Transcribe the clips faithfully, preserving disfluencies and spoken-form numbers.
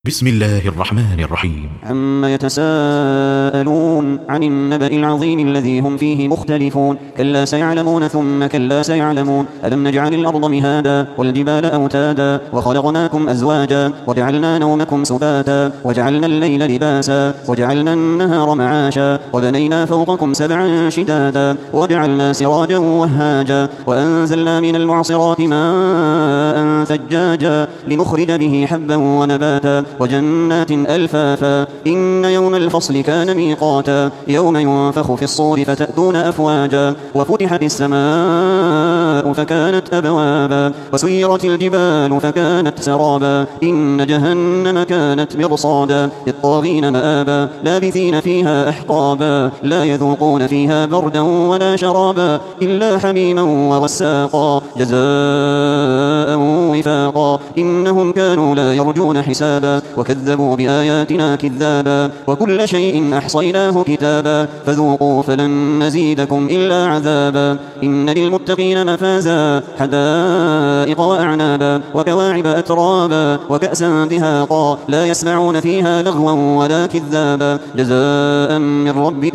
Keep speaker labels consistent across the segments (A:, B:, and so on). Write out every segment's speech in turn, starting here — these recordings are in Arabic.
A: بسم الله الرحمن الرحيم.
B: عما يتساءلون عن النبأ العظيم الذي هم فيه مختلفون. كلا سيعلمون ثم كلا سيعلمون. ألم نجعل الأرض مهادا والجبال أوتادا وخلقناكم أزواجا وجعلنا نومكم سباتا وجعلنا الليل لباسا وجعلنا النهار معاشا وبنينا فوقكم سبعا شدادا وجعلنا سراجا وهاجا وأنزلنا من المعصرات ماء ثجاجا لنخرج به حبا ونباتا وجنات ألفافا. إن يوم الفصل كان ميقاتا. يوم ينفخ في الصور فتأتون أفواجا وفتحت السماء فكانت أبوابا وسيرت الجبال فكانت سرابا. إن جهنم كانت مرصادا للطاغين مآبا لابثين فيها أحقابا لا يذوقون فيها بردا ولا شرابا إلا حميما وغساقا جزاء وفاقا. إنهم كانوا لا يرجون حسابا وكذبوا بآياتنا كذابا وكل شيء أحصيناه كتابا فذوقوا فلن نزيدكم إلا عذابا. إن للمتقين مفازا حدائق وأعنابا وكواعب أترابا وكأسا دهاقا لا يسمعون فيها لغوا ولا كذابا جزاء من ربك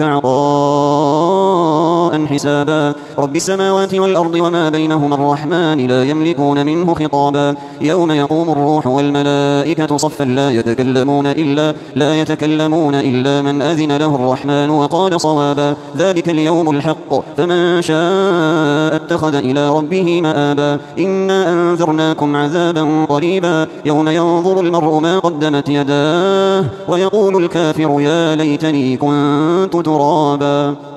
B: عطاء حسابا. رب السماوات والأرض وما بينهما الرحمن لا يملكون منه خطابا. يوم يقوم الروح والملائكة صفا لا يتكلمون إلا لا يتكلمون إلا من أذن له الرحمن وقال صوابا. ذلك اليوم الحق فمن شاء اتخذ إلى ربه مآبا. إنا أنذرناكم عذابا قريبا يوم ينظر المرء ما قدمت يداه ويقول الكافر يا ليتني كنت ترابا.